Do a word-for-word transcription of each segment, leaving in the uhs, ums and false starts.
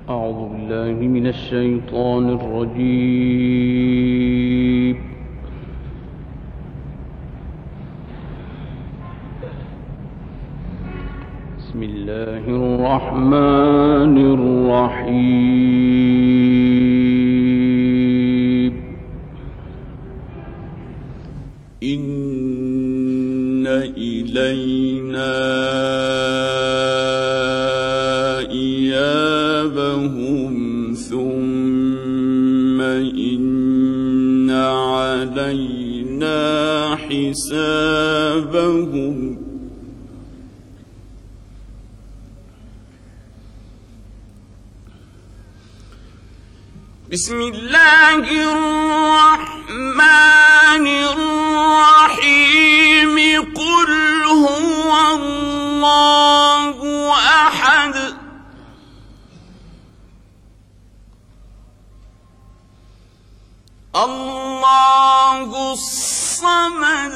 أعوذ بالله من الشيطان الرجيم. بسم الله الرحمن الرحيم. إن إلينا إيابهم ثم إن علينا حسابهم. بسم الله الرحمن الرحيم. قل هو الله أحد الله الصمد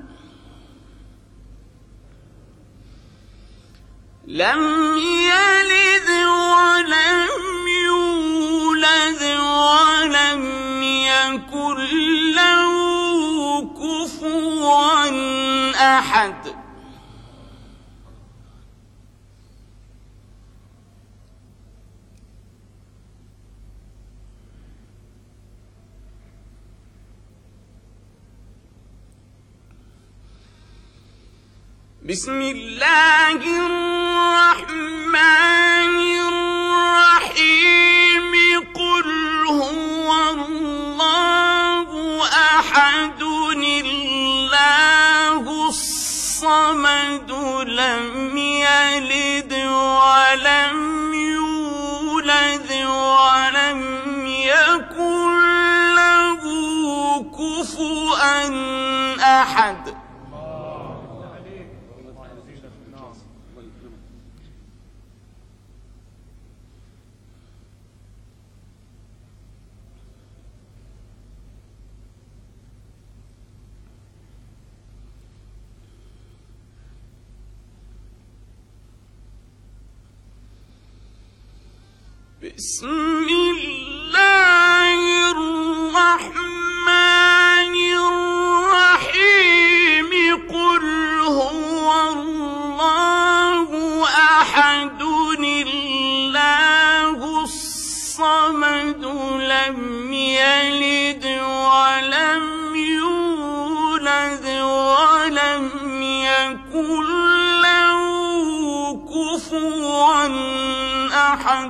لم يلد ولم يولد ولم يكن له كفوا أحد. بسم الله الرحمن الرحيم. قل هو الله أحد الله الصمد لم يلد ولم يولد ولم يكن له كفوا أحد. بسم الله الرحمن الرحيم. قل هو الله أحد الله الصمد لم يلد ولم يولد ولم يكن له كفوا أحد.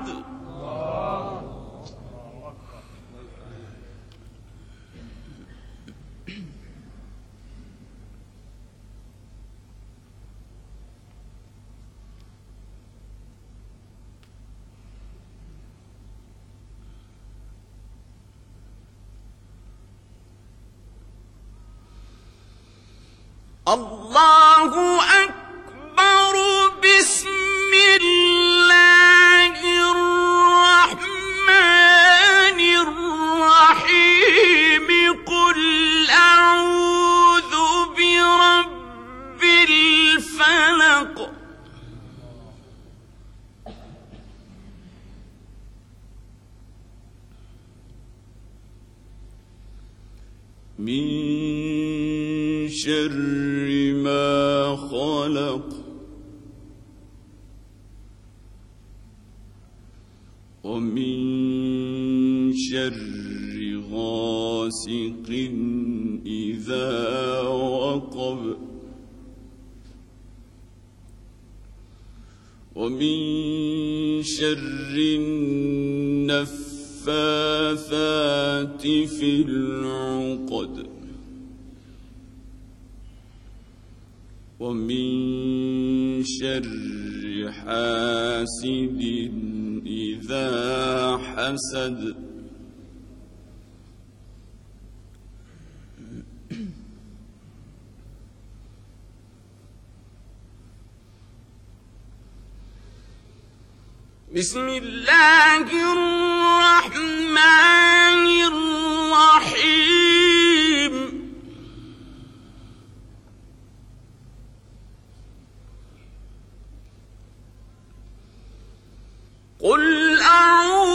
الله أكبر. بسم الله الرحمن الرحيم. قل أعوذ برب الفلق من شر ما خلق ومن شر غاسق إذا وقب ومن شر النفاثات في العقد ومن شر حاسد إذا حسد. بسم الله الرحمن الرحيم. قل أعوذ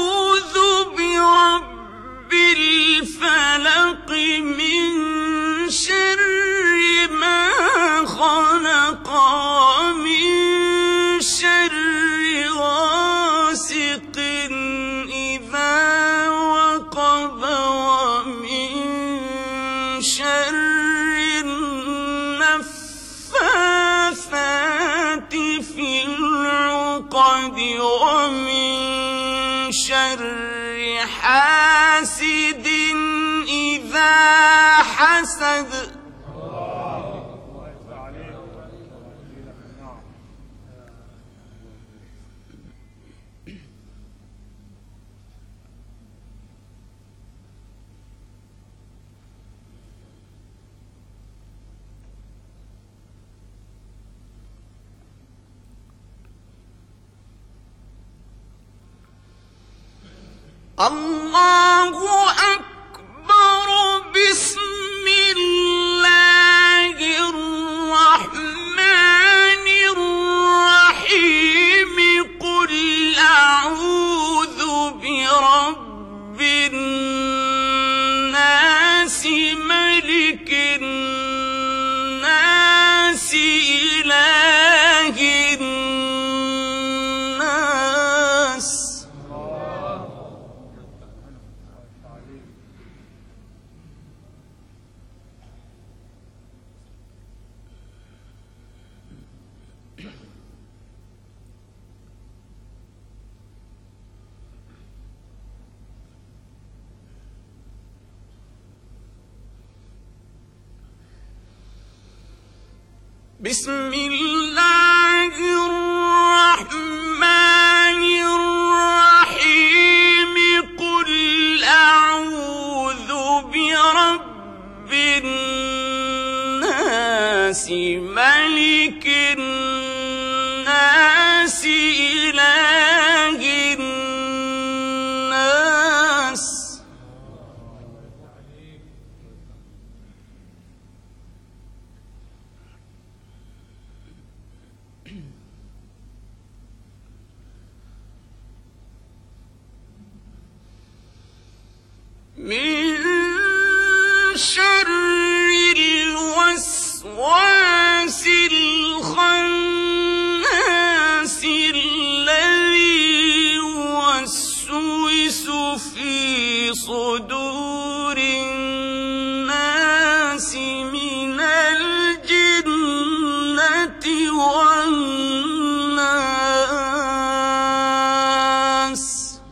ومن شر حاسد إذا حسد. الله أكبر. بسم الله الرحمن الرحيم. قل أعوذ برب الناس ملك الناس إله الناس. بسم الله الرحمن الرحيم. قل أعوذ برب الناس ملك الناس إله الناس. من شر الوسواس الخناس الذي يوسوس في صدور الناس من الجنة والناس.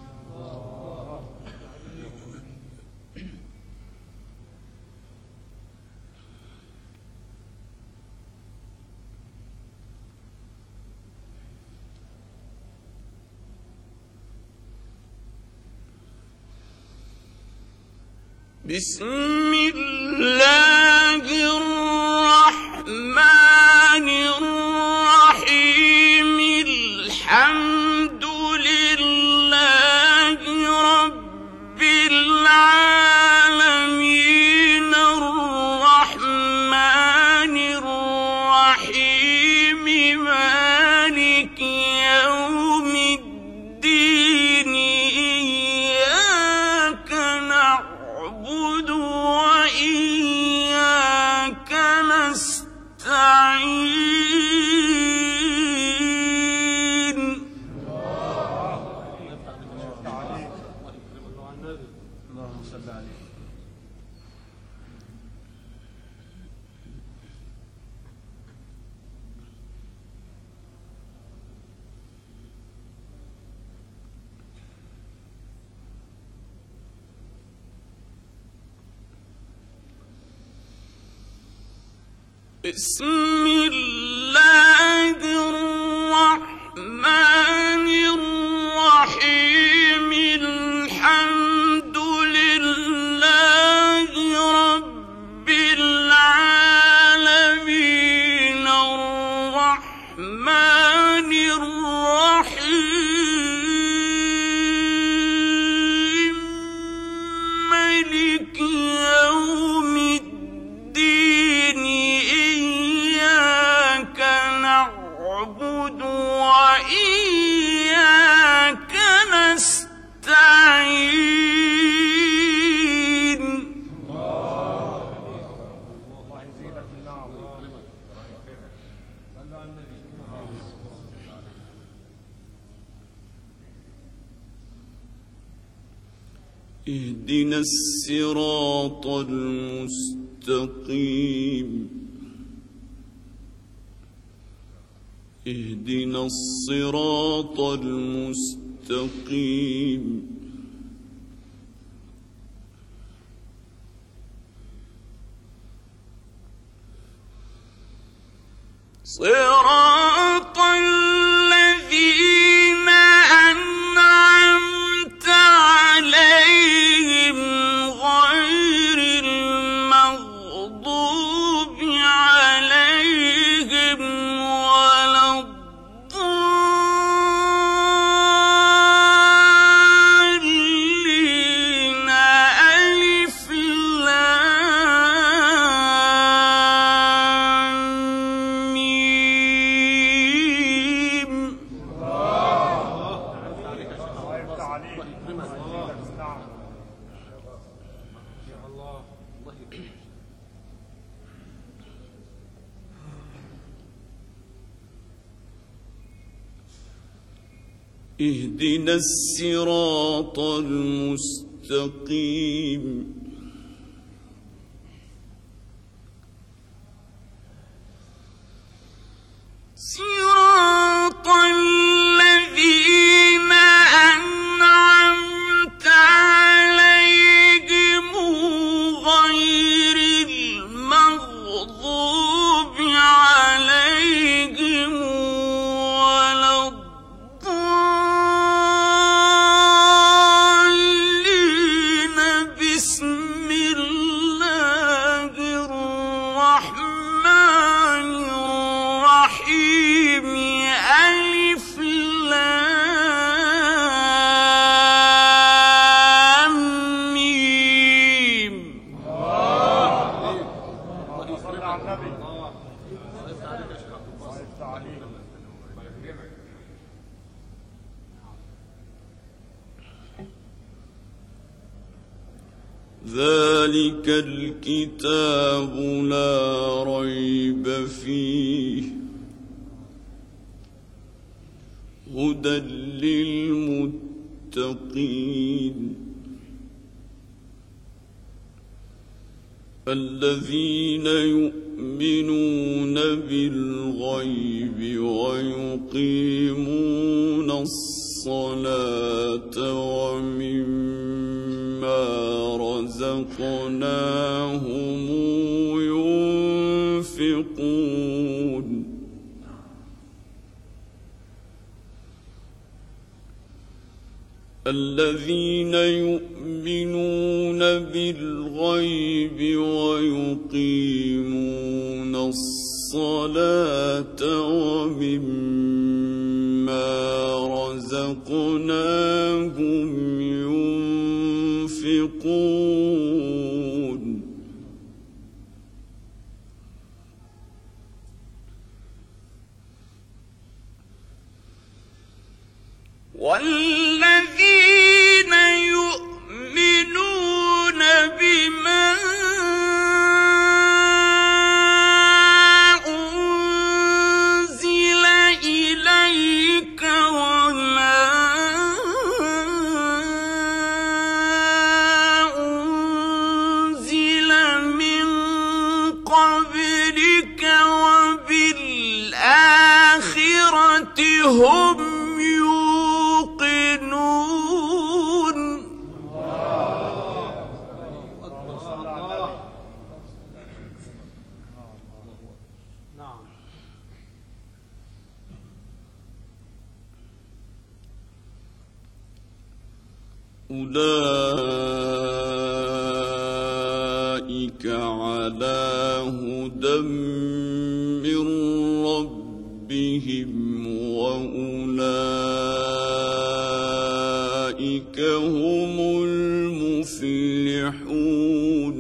بسم الله الرحمن الرحيم. الحمد لله رب العالمين. الرحمن الرحيم. مالك يوم الدين. إياك نعبد وإياك نستعين. اللهم صل عليه. بسم الله الرحمن الرحيم. الحمد لله رب العالمين. الرحمن الرحيم. مالك يوم الدين. إياك نعبد وإياك نستعين. اهدنا الصراط المستقيم. اهدنا الصراط المستقيم صراط الذين أنعمت عليهم غير المغضوب عليهم ولا الضالين ألف لام ميم. اهدنا الصراط المستقيم صراط الذين أنعمت عليهم غير المغضوب عليهم ولا الضالين. بسم الله الرحمن الرحيم ألف لام ميم. صلى على النبي. عليك. ذلك الكتاب لا ريب فيه هدى للمتقين الذين يؤمنون بالغيب ويقيمون الصلاة ومما رزقناهم ينفقون الذين يؤمنون بالغيب ويقيمون الصلاة ومما رزقناهم ينفقون والذين يؤمنون بما أنزل إليك وما أنزل من قبلك وبالآخرة هم أولئك على هدى من ربهم وأولئك هم المفلحون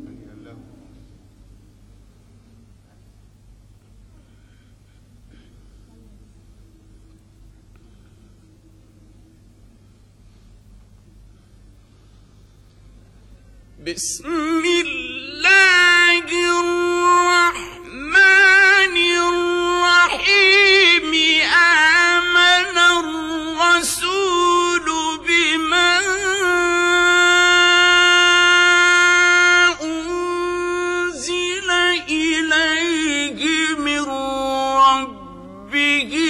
بسم الله الرحمن الرحيم آمن الرسول بما أنزل إليه من ربه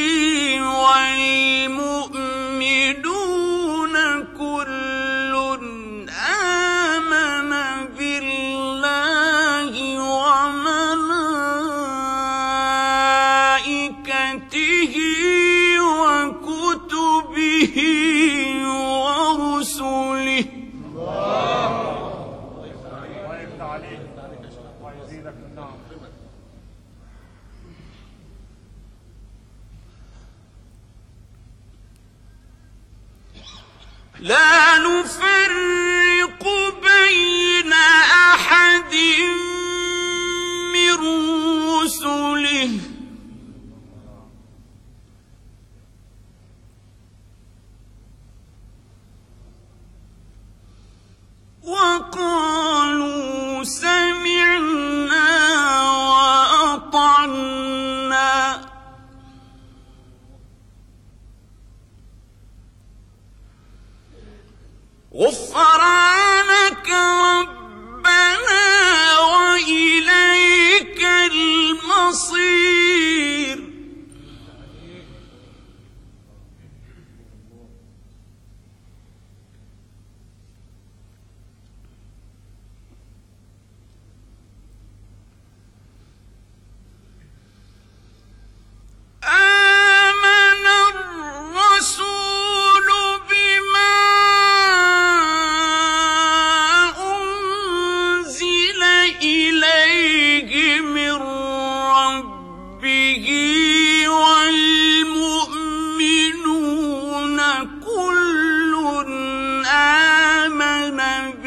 لا نفرق بين أحد من رسله وقالوا سمعنا وأطعنا غفرانك ربنا وإليك المصير. آمن الرسول بما أنزل إليه من ربه والمؤمنون كل آمن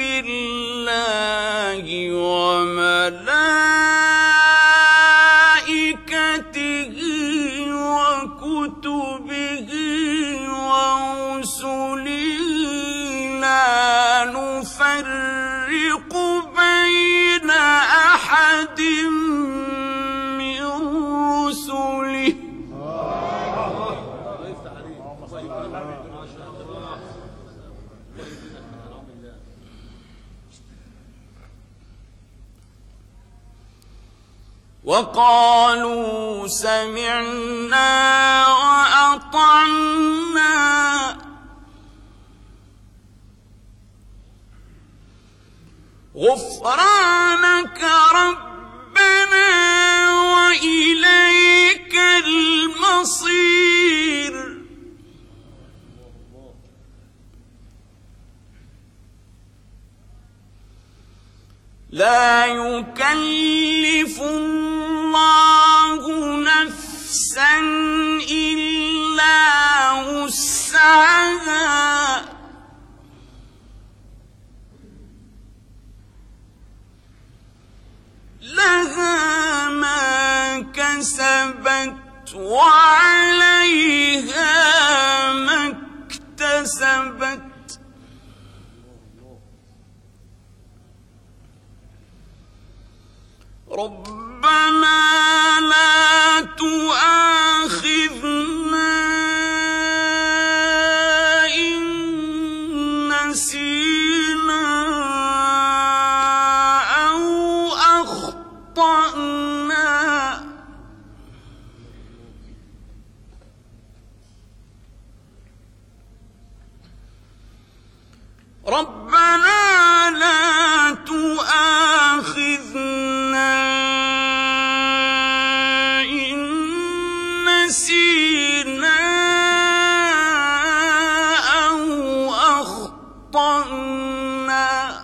بالله وملائكته وكتبه ورسله لا نفرق بين أحد من رسله وقالوا سمعنا وأطعنا غفرانك ربنا وإليك المصير. لا يكلف الله نفسا إلا وسعها لها ما كسبت وعليها ما اكتسبت ربنا لا تؤاخذنا إن نسينا أو أخطأنا ربنا لا تؤاخذنا إن نسينا أو أخطأنا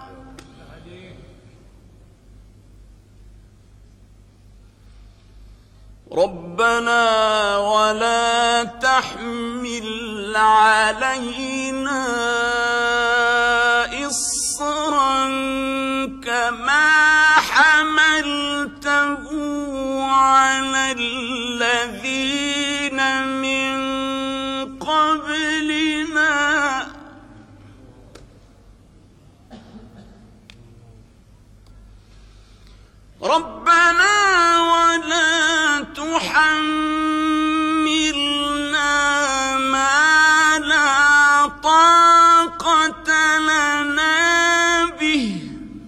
ربنا ولا تحمل علينا إصرا كما حملته على الذين من قبلنا ربنا ولا تحملنا ما لا طاقة لنا به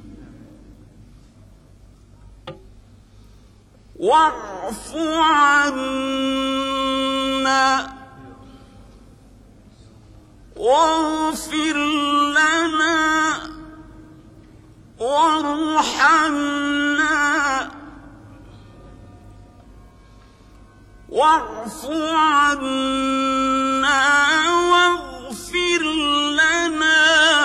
واعف عنا واغفر لنا وارحمنا واعف عنا واغفر لنا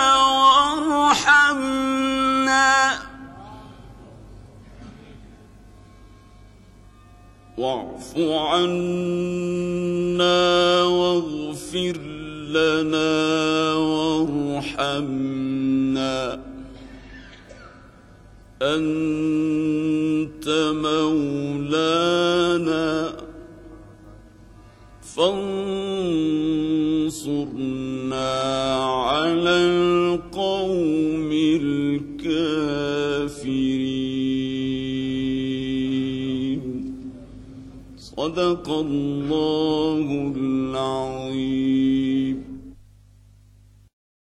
وارحمنا واعف عنا واغفر لنا وارحمنا وارحمنا أنت مولانا فانصرنا على القوم الكافرين. صدق الله العظيم.